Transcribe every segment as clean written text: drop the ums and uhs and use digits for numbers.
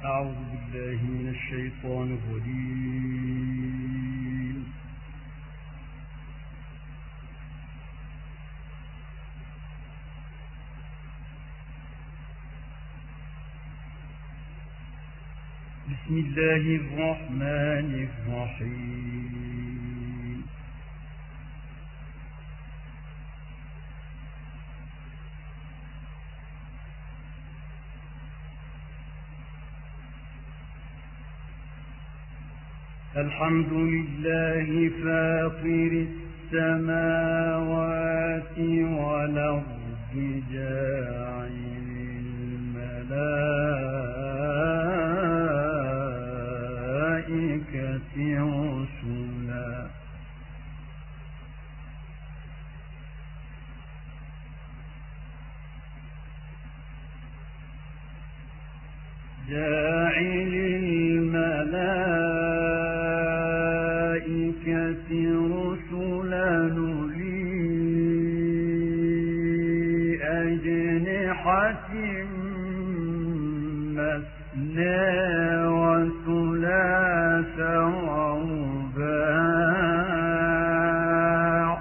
أعوذ بالله من الشيطان الرجيم. بسم الله الرحمن الرحيم. الحمد لله فاطر السماوات والأرض جاعل الملائكة رسلا أولي أجنحة مثنى وثلاث ورباع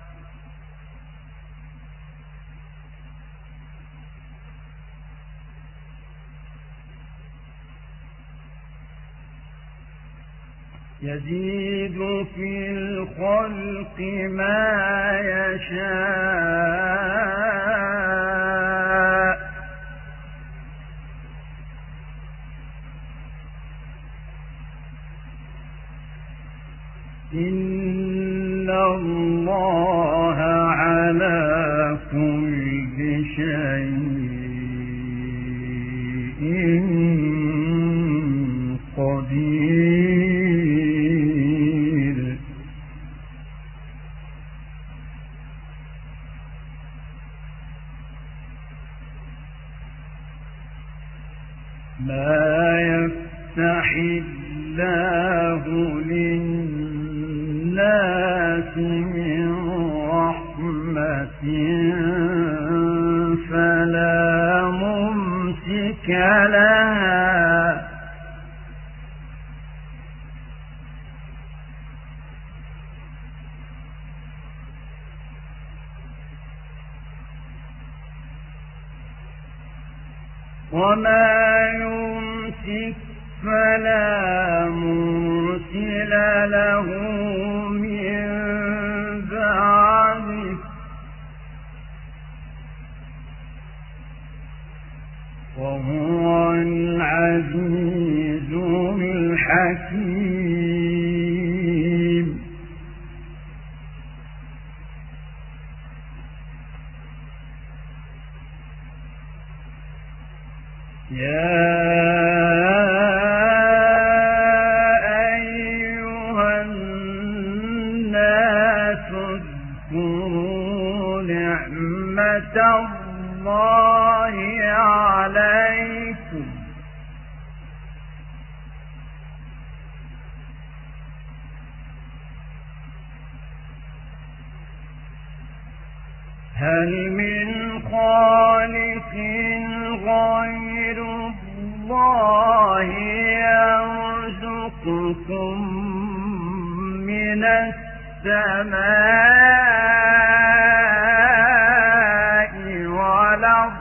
يزيد في الخلق ما يشاء إن الله على كل شيء قدير. ما يفتح الله للناس من رحمة فلا ممسك لها وما يمسك فلا مرسل له من بعده وهو العزيز الحكيم. يا أيها الناس اذكروا نعمة الله عليكم هل من خالق غير الله يرزقكم من السماء والأرض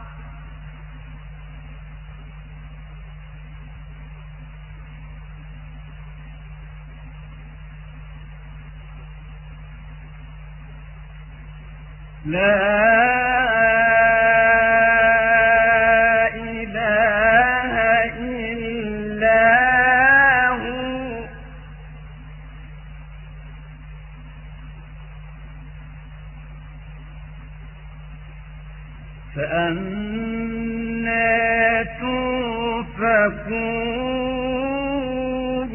لا إله إلا هو فأنى توفكون.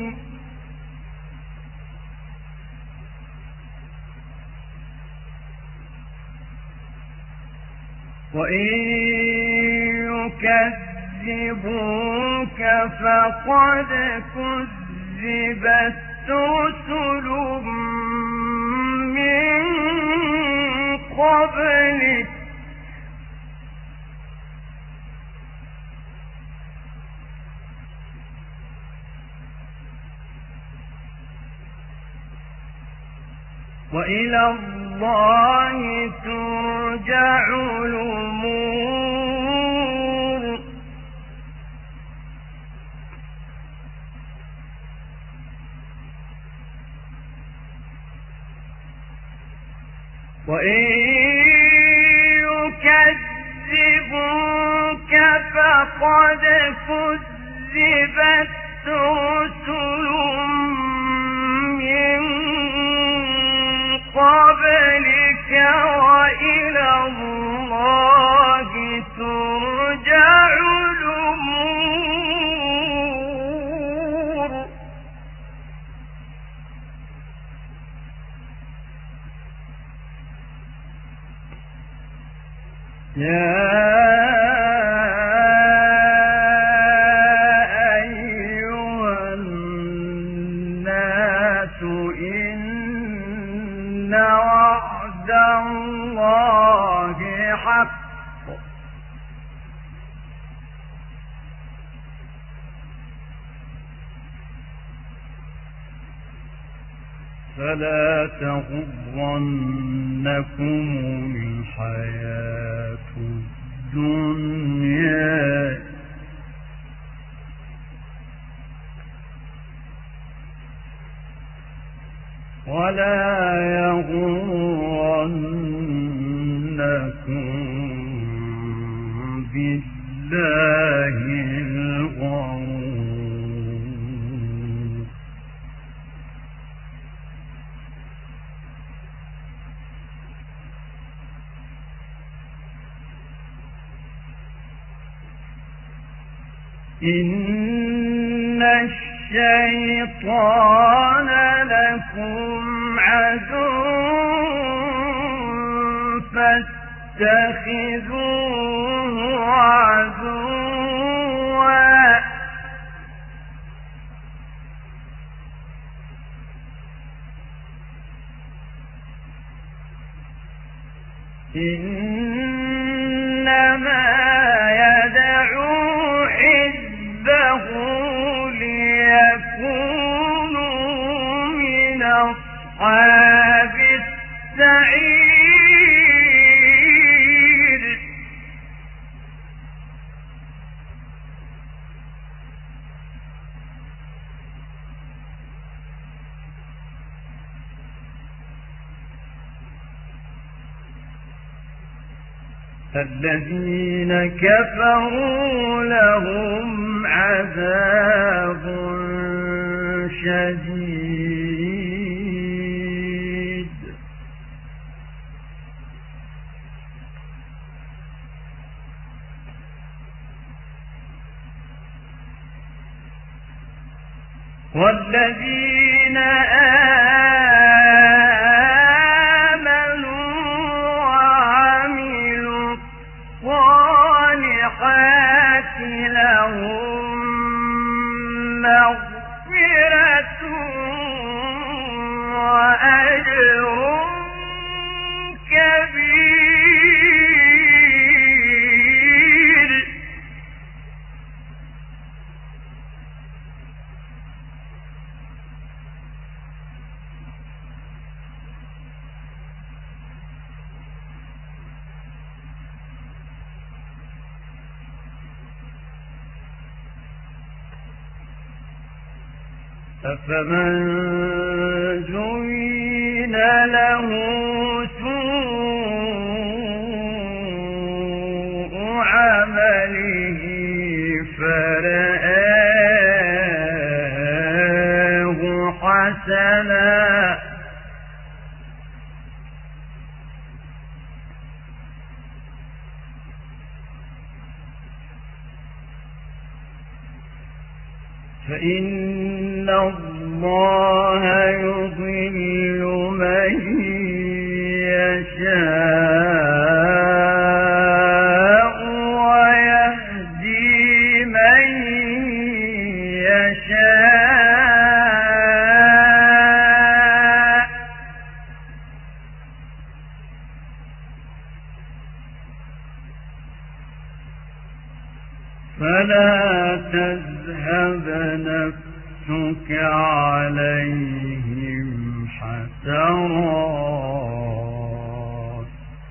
وإن يكذبوك فقد كذبت رسل من قبلك وإلى الله ترجع الأمور وإن يكذبوك فقد كذبت رسل من قبلك وإلى الله ترجع الأمور يا أيها الناس إن وعد الله حق فلا تغرنكم الحياة الدنيا ولا يغرنكم بالله الغرور إن الشيطان لكم عدو فاتخذوه عدوا إنما يدعو حزبه ليكونوا من أصحاب السعير الذين كفروا لهم عذاب شديد والذين آمنوا وعملوا الصالحات لهم مغفرة وأجر كبير أفمن زين له سوء عمله فرآه حسنا فإن الله يضل من يشاء ويهدي من يشاء فلا تذهب نفسك عليهم حسرات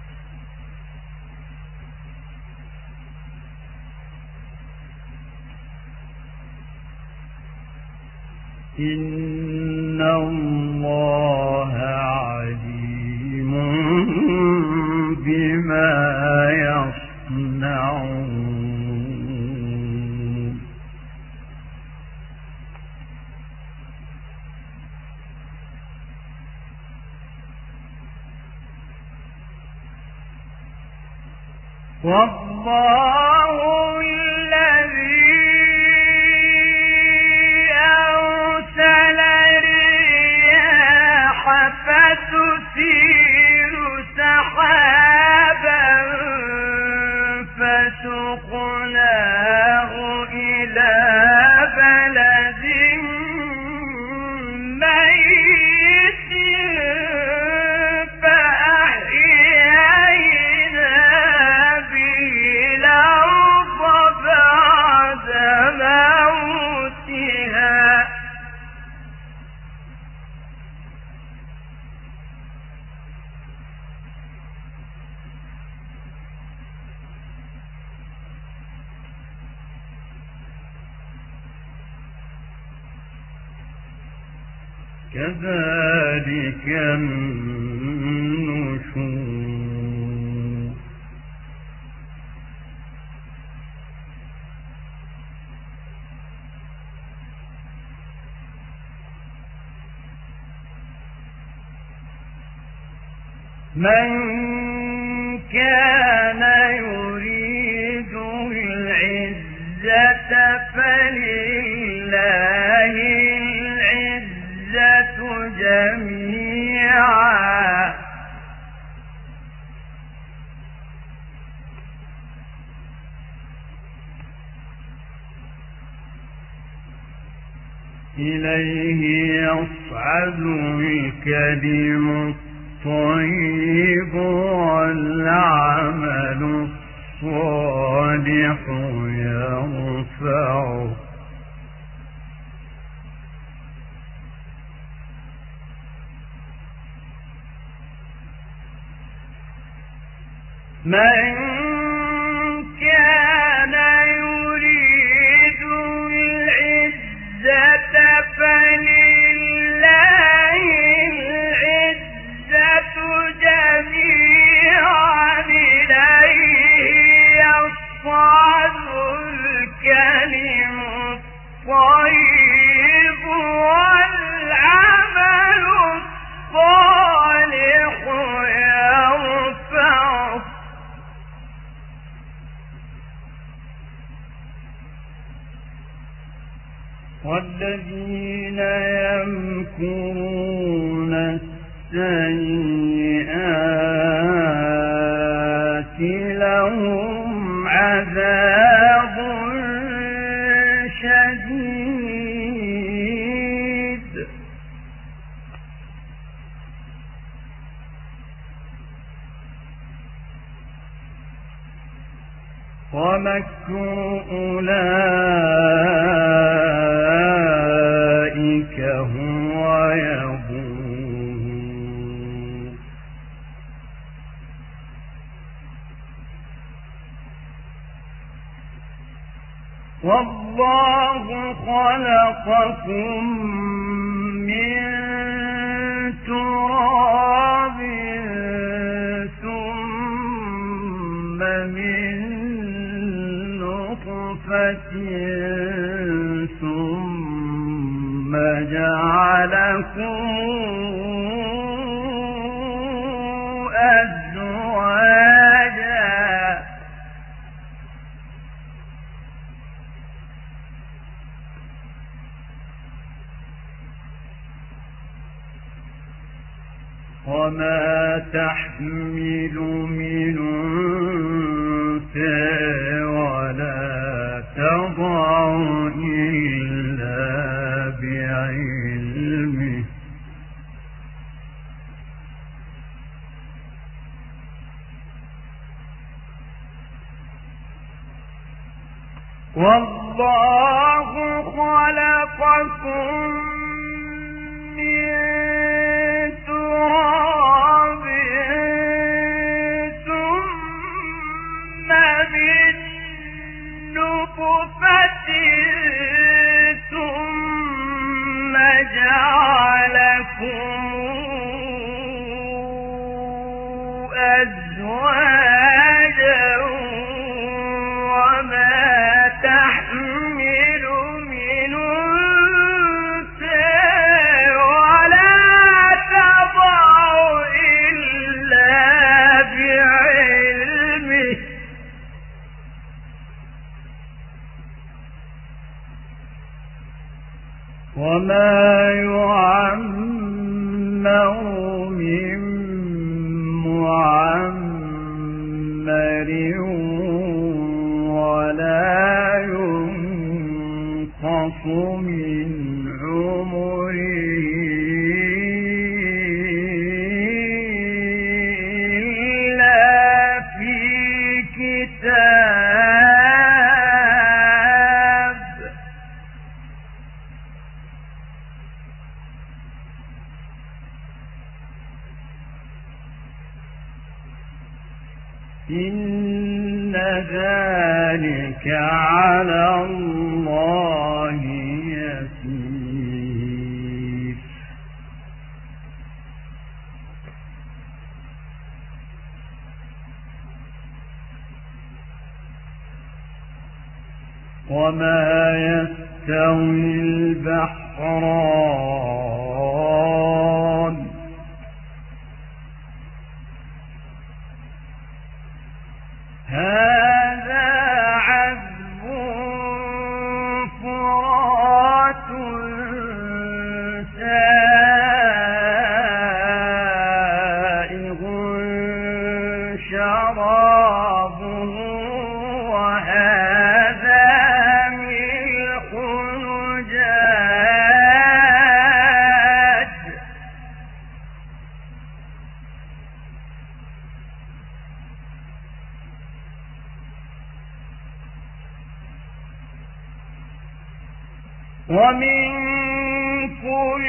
إن الله عليم بما يصنعون والله الذي أرسل الرياح فتثير سحابا فسقناه إلى بلد ميت فأحيينا به الأرض بعد موتها كذلك النشور من كان يريد العزة فلله العزة جميعا إليه يصعد الكلم الطيب والعمل الصالح يرفعه من كان يريد العزة فلله العزة جميعا إليه يصعد الكلم الطيب والعمل الصالح يرفعه والذين يمكرون السيئات لهم عذاب شديد ومكر أولئك هو يبور والله خلقكم من تراب ثم من نطفة ثم جعلكم أزواجا وما تحمل من أنثى ولا تضع إلا بعلمه والله خلقكم من وما يعمر من معمر ولا ينقص من عمره إلا في كتاب إن ذلك على الله يسير وما يستوي البحران هذا عذب فرات سائغ شرابه وهذا ملح أجاج ومن كل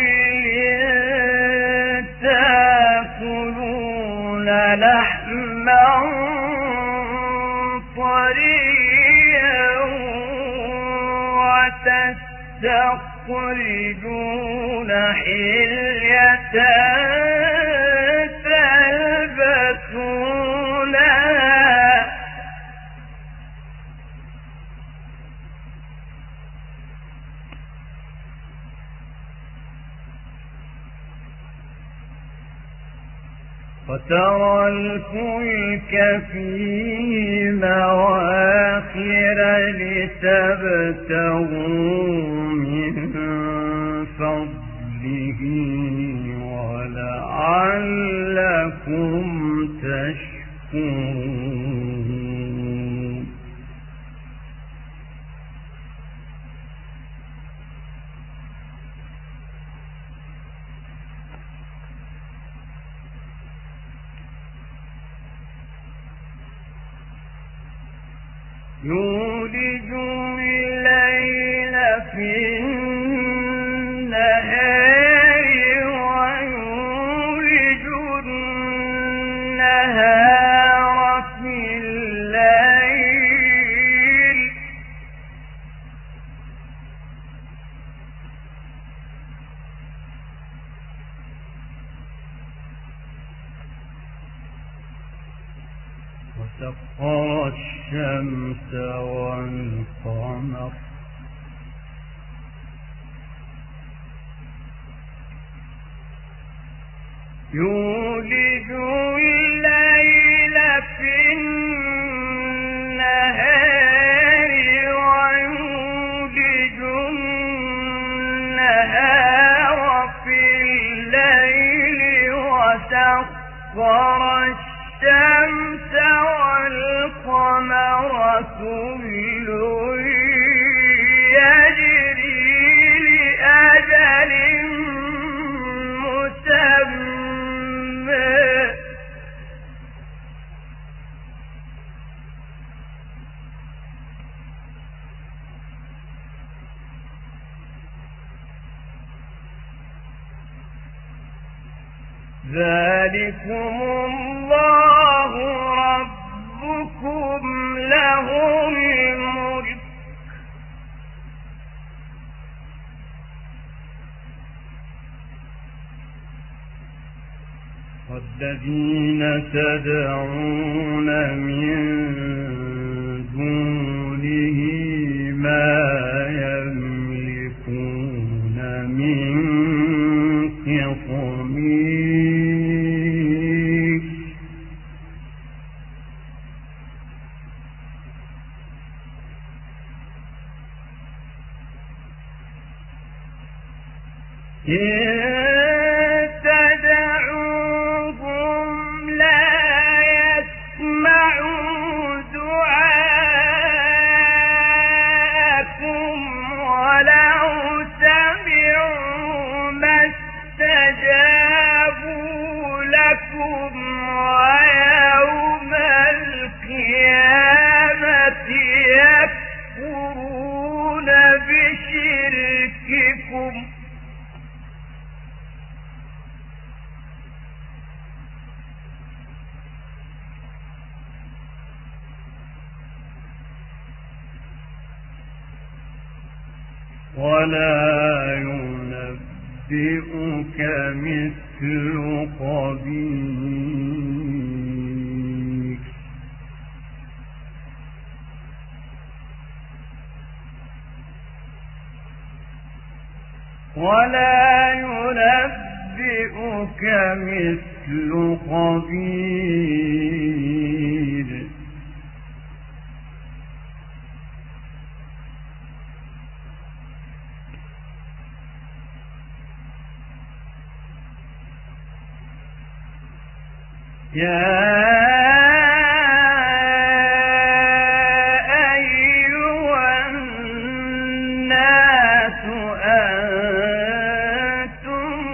تأكلون لحما طريا وتستخرجون حلية تلبسونها وترى الفلك فيه مواخر لتبتغوا من فضله ولعلكم تشكرون يولج الليل في النهار ويولج النهار في الليل وسخر الشمس والقمر يولج الليل في النهار ويولج النهار في الليل وسخر الشمس والقمر كل يجري لأجل مسمى ذلكم الله ربكم له الملك والذين تدعون من دونه ما يملكون من قطمير تدعوهم لا يسمعوا دعاءكم ولو سمعوا ما استجابوا لكم ويوم القيامة يكفرون بشرككم ولا ينبئك مثل خبير ولا ينبئك مثل خبير يا أيها الناس أنتم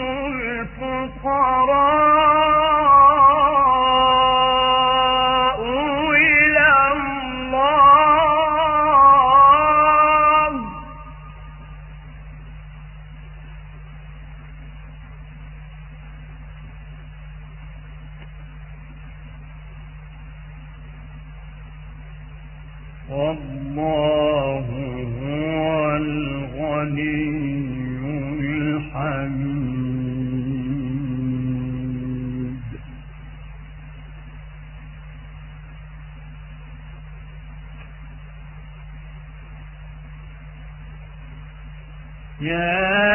الفقراء إلى الله والله هو الغني الحميد يا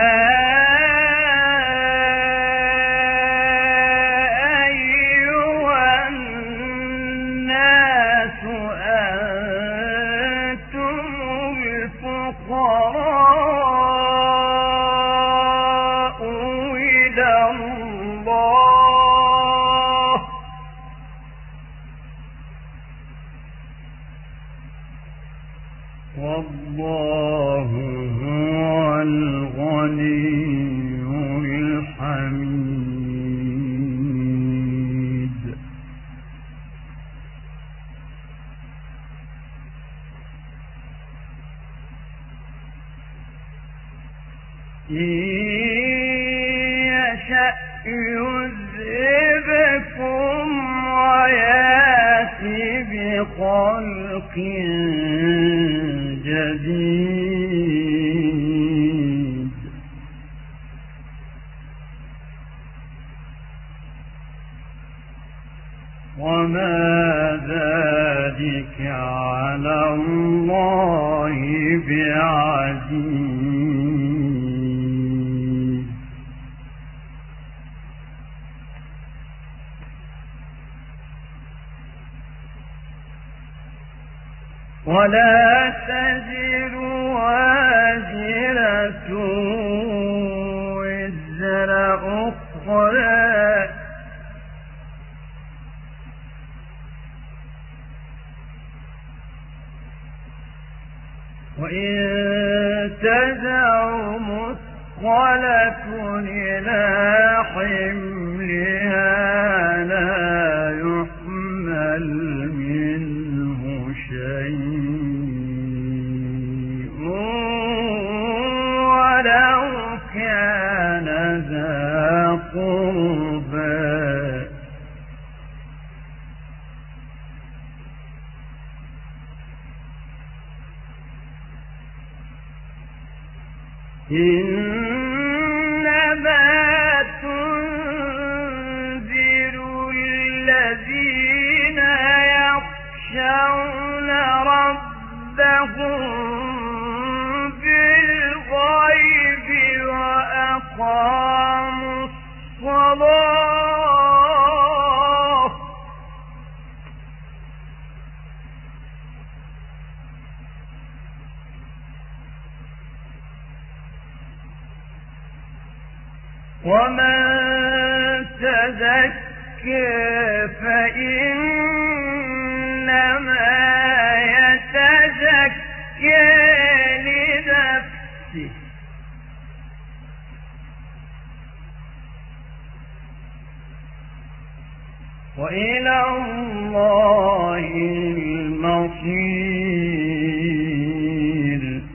أيها الناس أنتم الفقراء إلى الله والله هو الغني الحميد إن يشأ يذهبكم ويأتي بخلق جديد وما ذلك على الله بعزيز ولا تزر وازرة وزر أخرى وإن تدع مثقلة إلى حملها لا يحمل منه شيء ولو كان ذا قربى إنما تنذر الذين يخشون ربهم بالغيب وأقاموا الصلاة ومن تزكى فإنما يتزكى لنفسه وإلى الله المصير.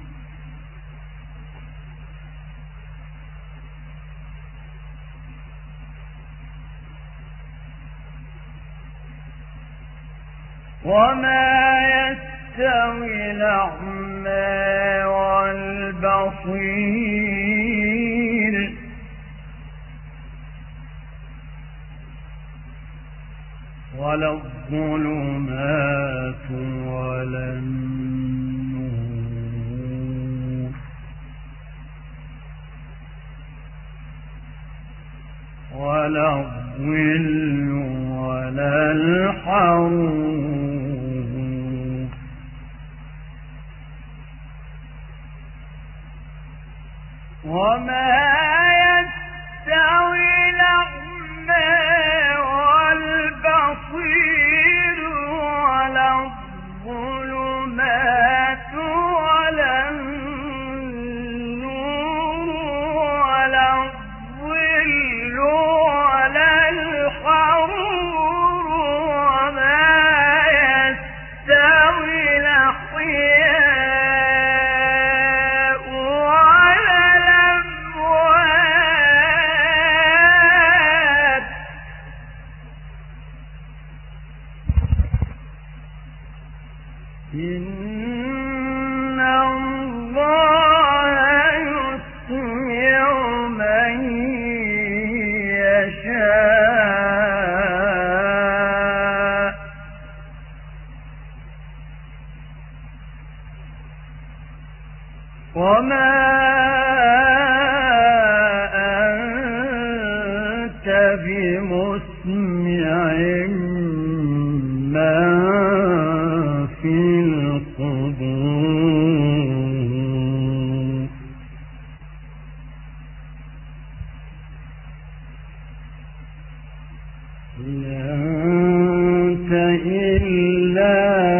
وما يستوي الأعمى والبصير ولا الظلمات ولا النور ولا الظل ولا الحرور وما يستوي الأعمى والبصير ولا الظلمات ولا النور ولا الظل ولا الحرور وما يستوي الأحياء ولا الأموات إن الله يسمع من يشاء وما أنت بمسمع من في القبور إن أنت إلا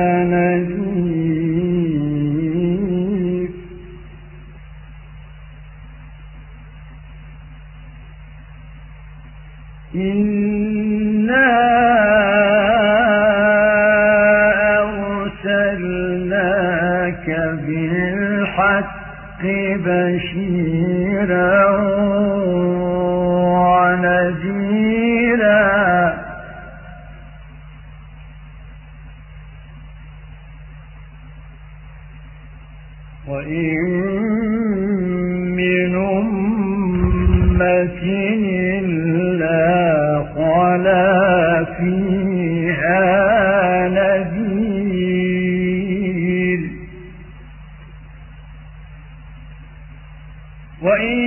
نذير إنا أرسلناك بالحق بشيرا ونذيرا وإن من أمة إلا خلا فيها نذير وإن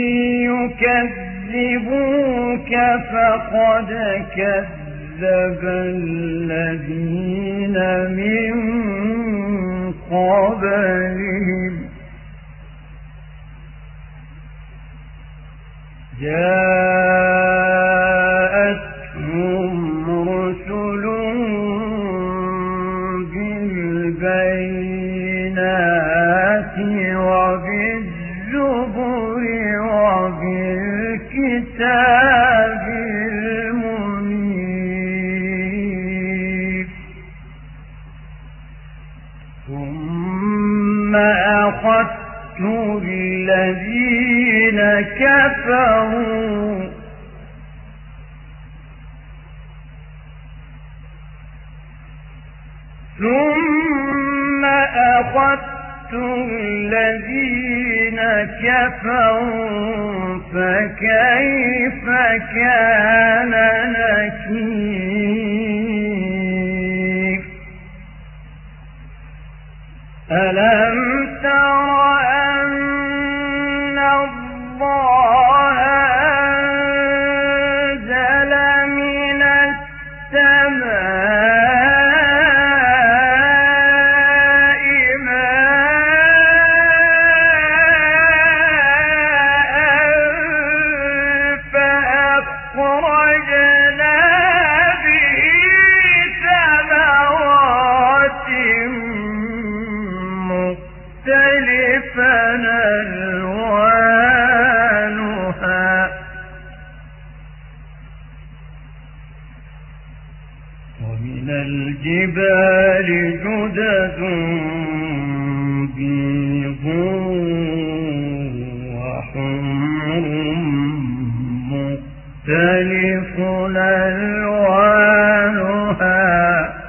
يكذبوك فقد كذب الذين من قبلهم جاءتهم رسلهم بالبينات وبالزبر وبالكتاب المنير ثم أخذت الذين كفروا ثم أخذت الذين كفروا فكيف كان نكير ألم تر أن الله أنزل من السماء ماء ألوانها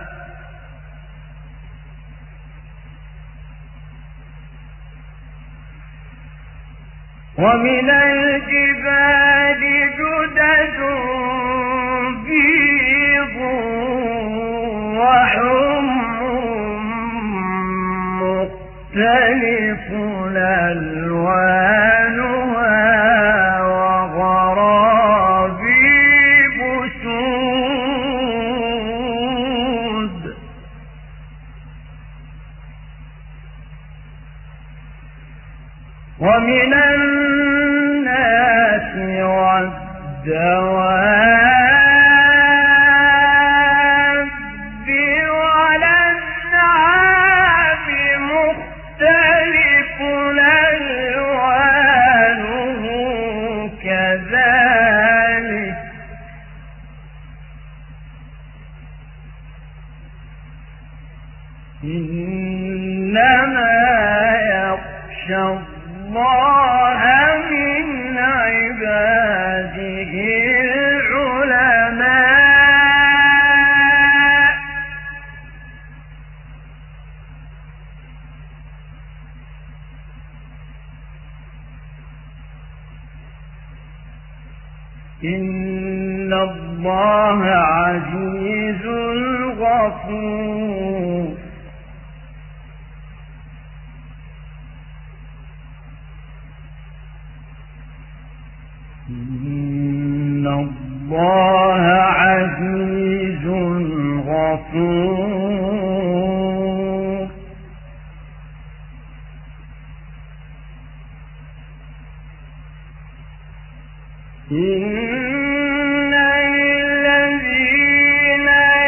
ومن الجبال جدد بيض وحمر مختلف ألوانها وغرابيب سود ومن الناس والدواب والأنعام مختلف ألوانه كذلك إنما يخشى الله من عباده العلماء إن الله عزيز غفور إن الله عزيز غفور إن الذين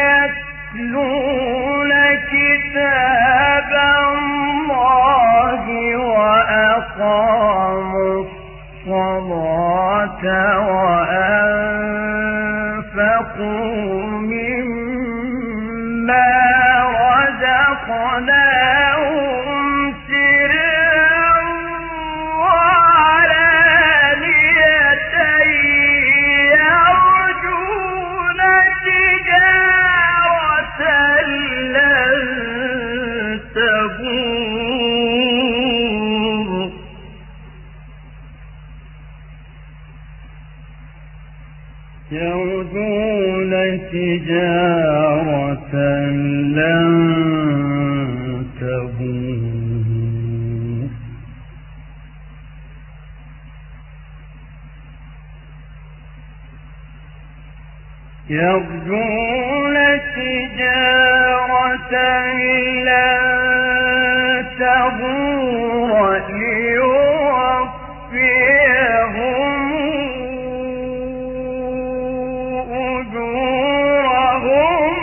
يتلون كتاب الله وأقاموا الصلاة وأنفقوا مما رزقناهم سرا وعلانية يرجون تجارة لن تبور يرجون تجارة لن تبور يرجون تجارة لن تبور ليوفيهم أجورهم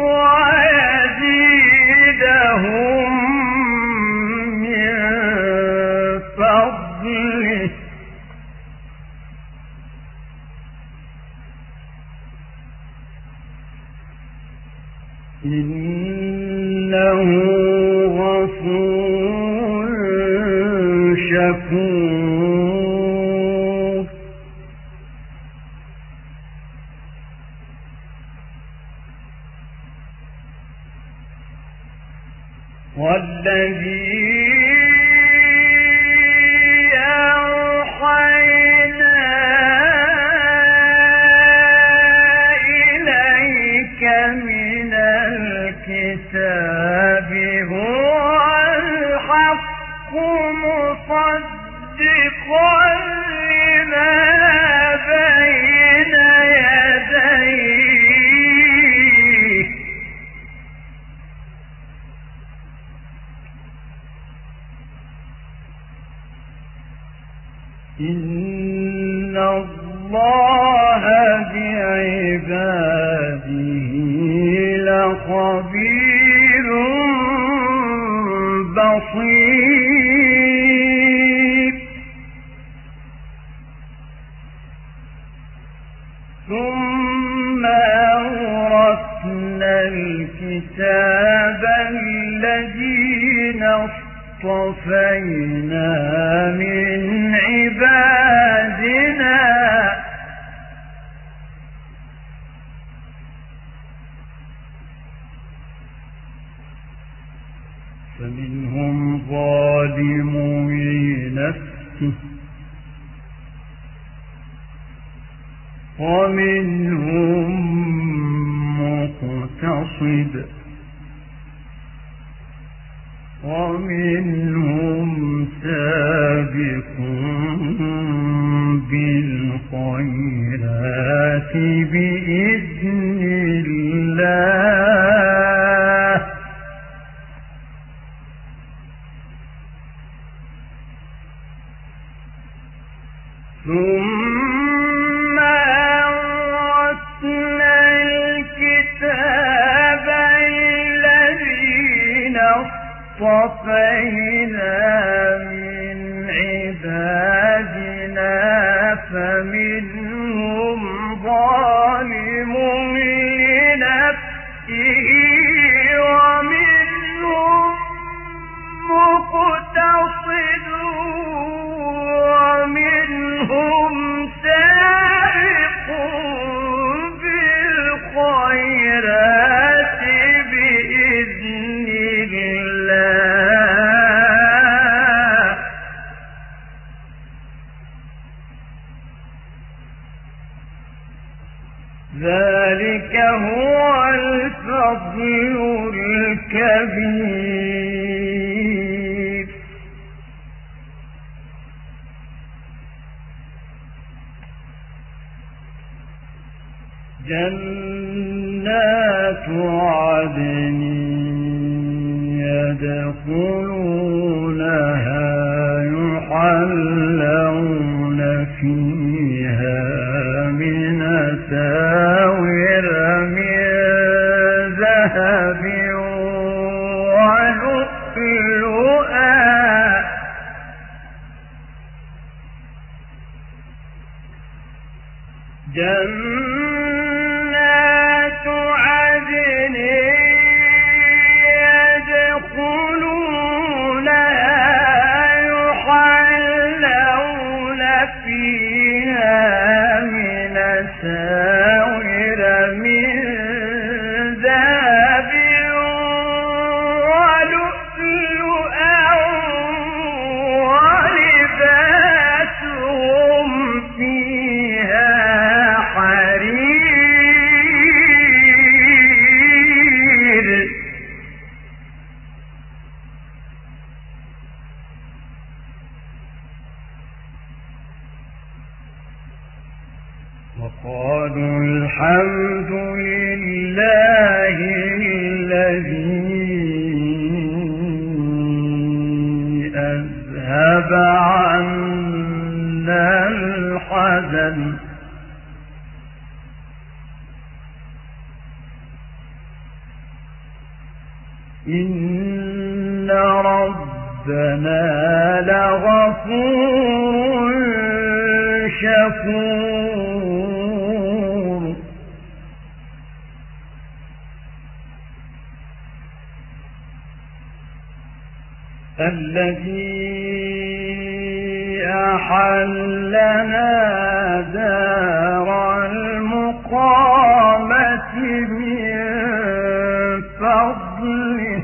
ويزيدهم من فضله إنه غفور شكور والذي أوحينا إليك من الكتاب هو الحق مصدقا لما بين يديه إن الله بعباده لخبير بصير ثم أورثنا الكتاب الذين اصطفينا من عبادنا نفسه ومنهم مقتصد ومنهم سابق بالخيرات بإذن الله ثم أورثنا الكتاب الذين اصطفينا من عبادنا فمنهم ظالم لنفسه ومنهم مقتصد ومنهم سابق بالخيرات بإذن الله ذلك هو الفضل الكبير جنات عدن يدخلونها يحلون فيها من أساور من ذهب ولؤلؤا جنات عدن يدخلونها يحلون فيها من أساور من ذهب ولؤلؤا ولباسهم فيها حرير وقالوا الحمد لله الذي أذهب عنا الحزن إن ربنا لغفور شكور الذي أحلنا دار المقامة من فضله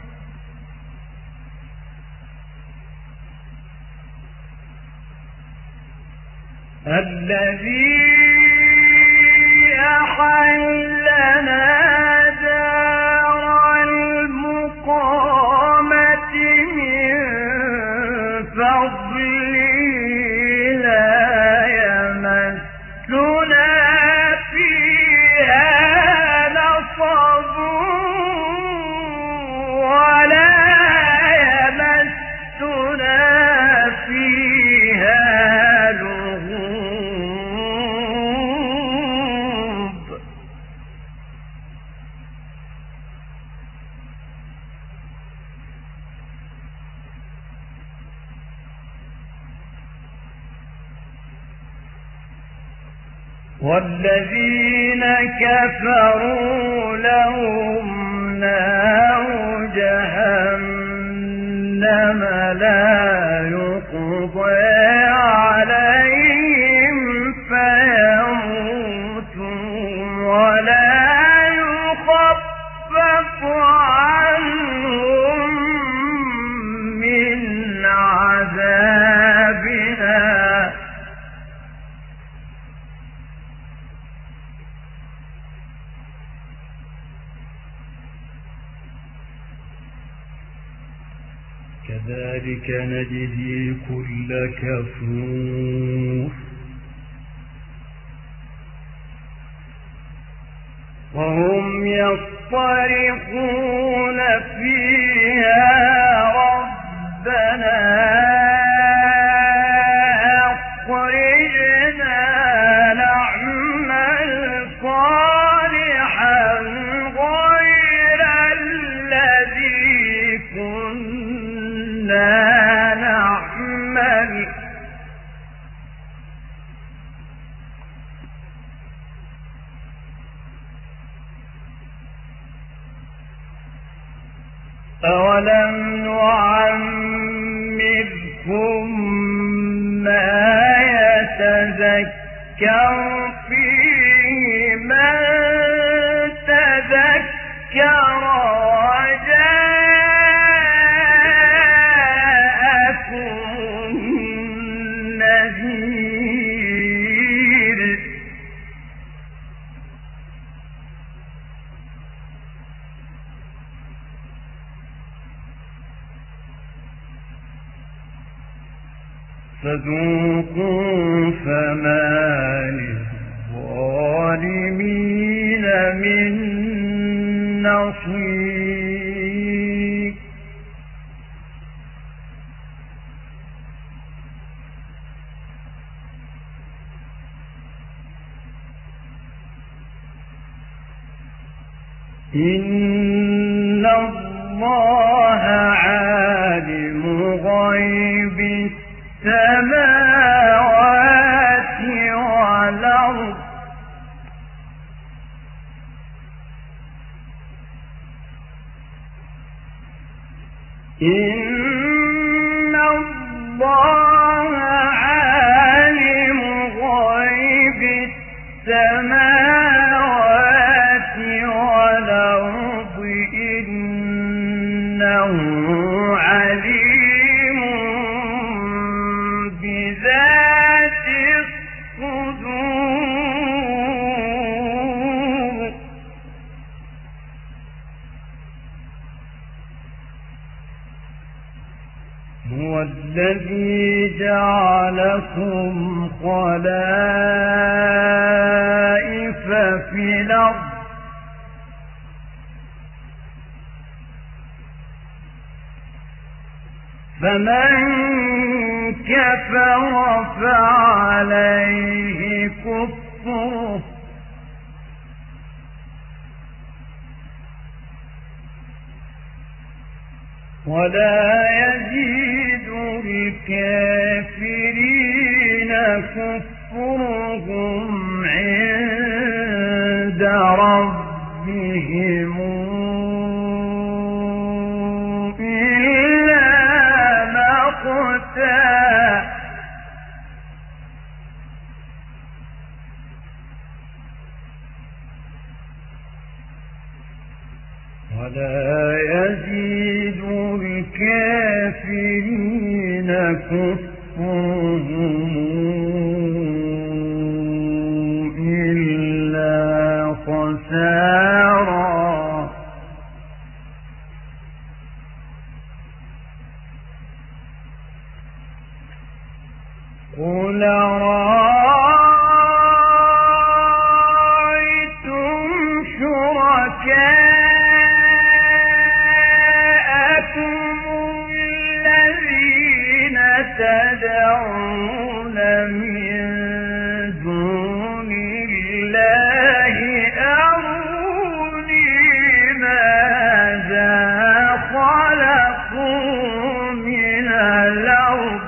الذي أحلنا دار المقامة من فضله لا يمسنا فيها نصب ولا يمسنا فيها والذين كفروا لهم نار جهنم لا يقضى عليهم فيموتوا ولا يخفف عنهم من عذابها وكذلك نجزي كل كفور وهم يصطرخون فيها ربنا أخرجنا نعمل صالحا غير الذي كنا نعمل أولم نعمركم ما يتذكر فيه من تذكر وجاءكم النذير فذوقوا فما للظالمين من نصير إن الله عالم غيب السماوات والأرض إن الله عالم غيب السماوات والأرض إنه عليم بذات الصدور هو الذي جعلكم خلائف في الأرض فمن كفر فعليه كفره ولا يزيد الكافرين كفرهم عند ربهم إلا مقتا ولا يزيد الكافرين كفرهم إلا خسارا قل رأيتم شركاءكم الذين تدعون من دون الله أروني ماذا خلقوا من الأرض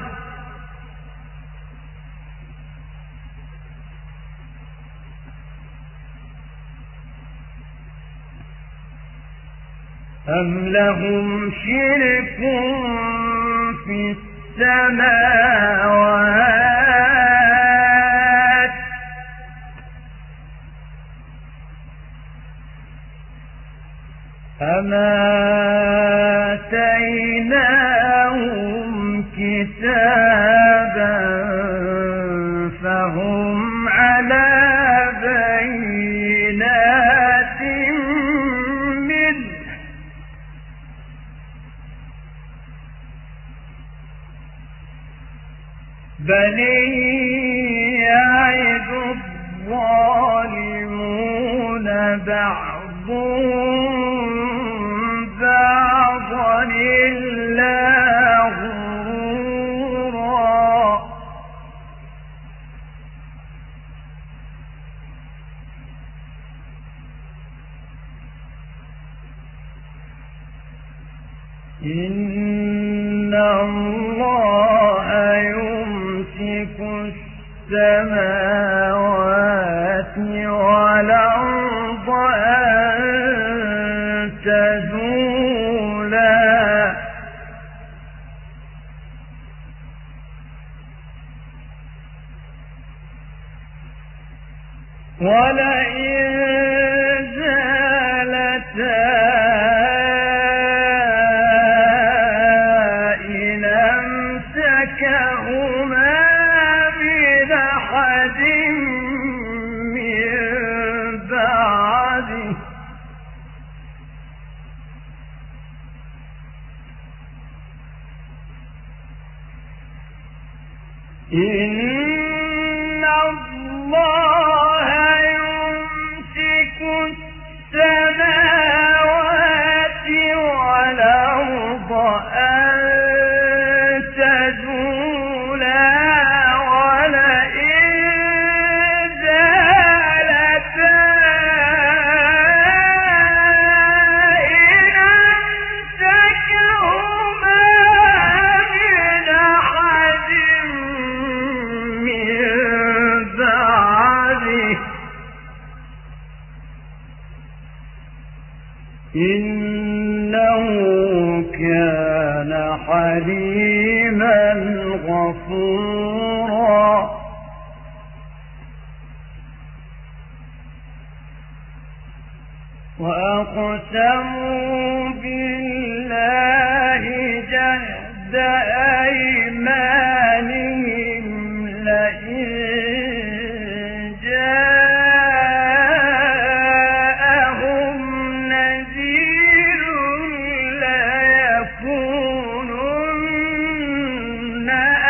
أم لهم شرك في السماوات أم آتيناهم كتابا فهم على بينات منه بل يعد الظالمون بعضهم بعضا إلا غرورا إن الله يمسك السماوات والأرض أن تزولا ولئن زالتا إن أمسكهما من أحد من بعده إن الله يمسك السماوات والأرض أن تزولا ولئن زالتا إن أمسكهما من أحد من بعده إنه كان حليما غفورا وأقسموا بالله جهد أيمانهم لئن جاءهم نذير ليكونن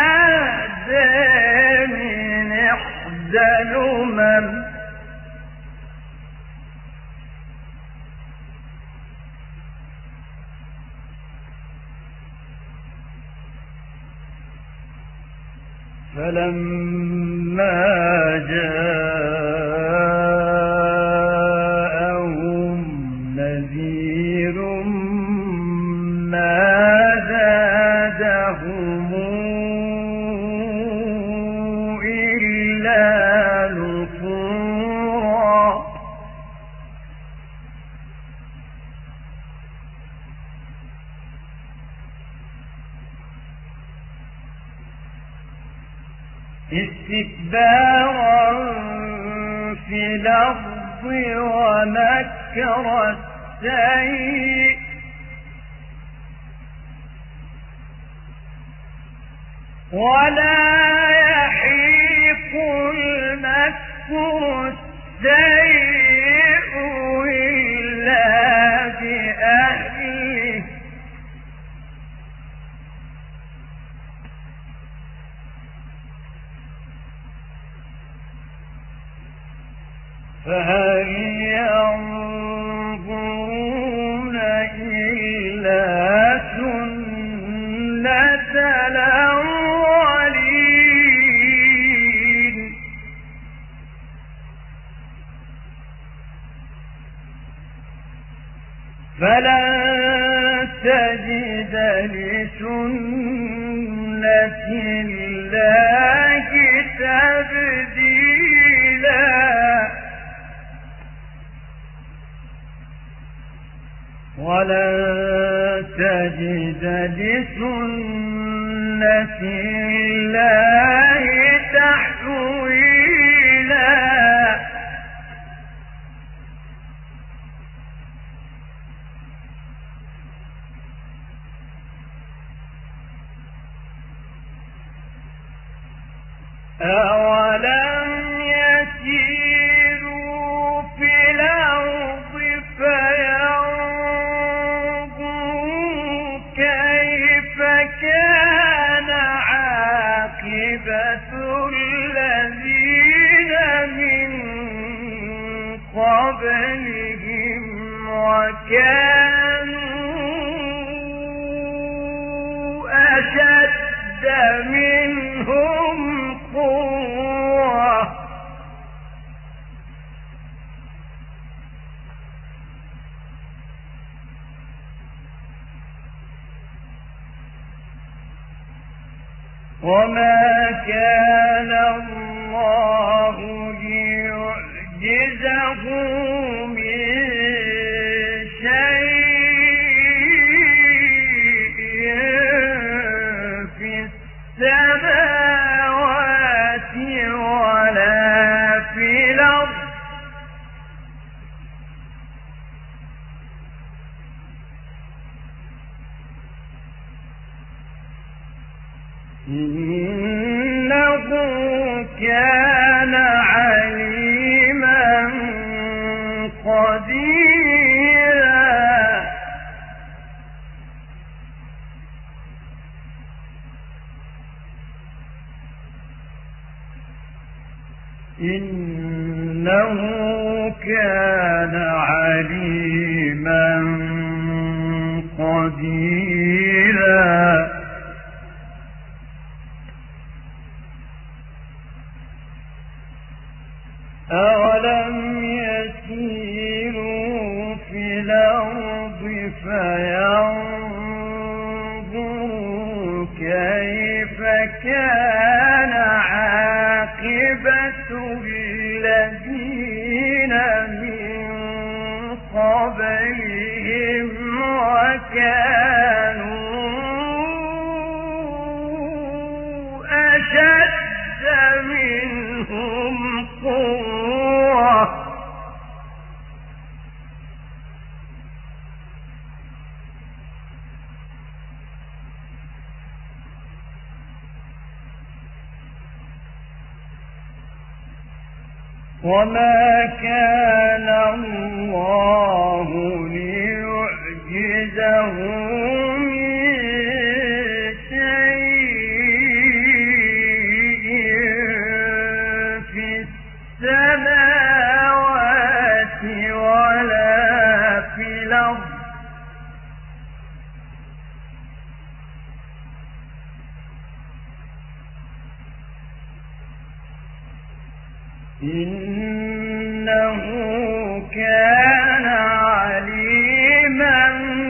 أهدى من إحدى الأمم فلما جاءهم نذير ما زادهم إلا نفورا استكبارا في الأرض ومكر السيء ولا يحيق المكر السيء إلا بأهله فهل ينظرون إلا سنة الأولين فلن تجد لسنة الله تبديلا ولن تجد لسنة الله تحويلا أولم يسيروا في الأرض فينظروا كيف كان عاقبة الذين من قبلهم وكانوا أشد منهم قوة وما كان الله ليعجزه من شيء في السماوات ولا في الأرض إنه كان عليما قديرا إنه كان عليما قديرا أولم يسيروا في الأرض فينظروا كيف كان عاقبة الذين من قبلهم وكانوا أشد منهم قوة وما كان الله ليعجزه من شيء في السماوات ولا في الأرض إنه كان عليما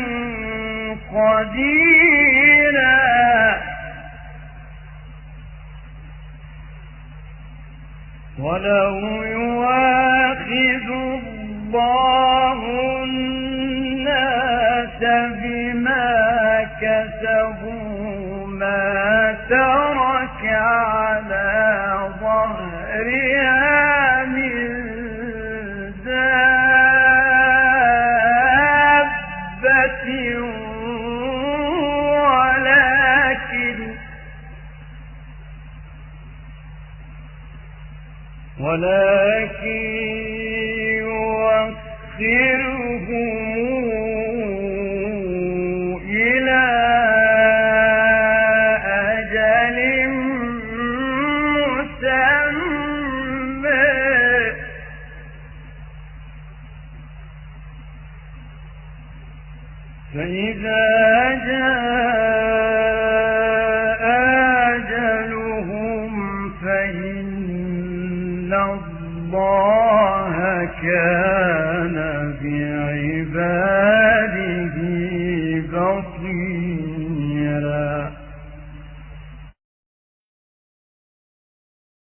قديرا ولو يؤاخذ الله الناس بما كسبوا ما ترك على ظهرها من دابة ولكن يؤخرهم إلى أجل مسمى فإذا جاء أجلهم فإن الله كان بعباده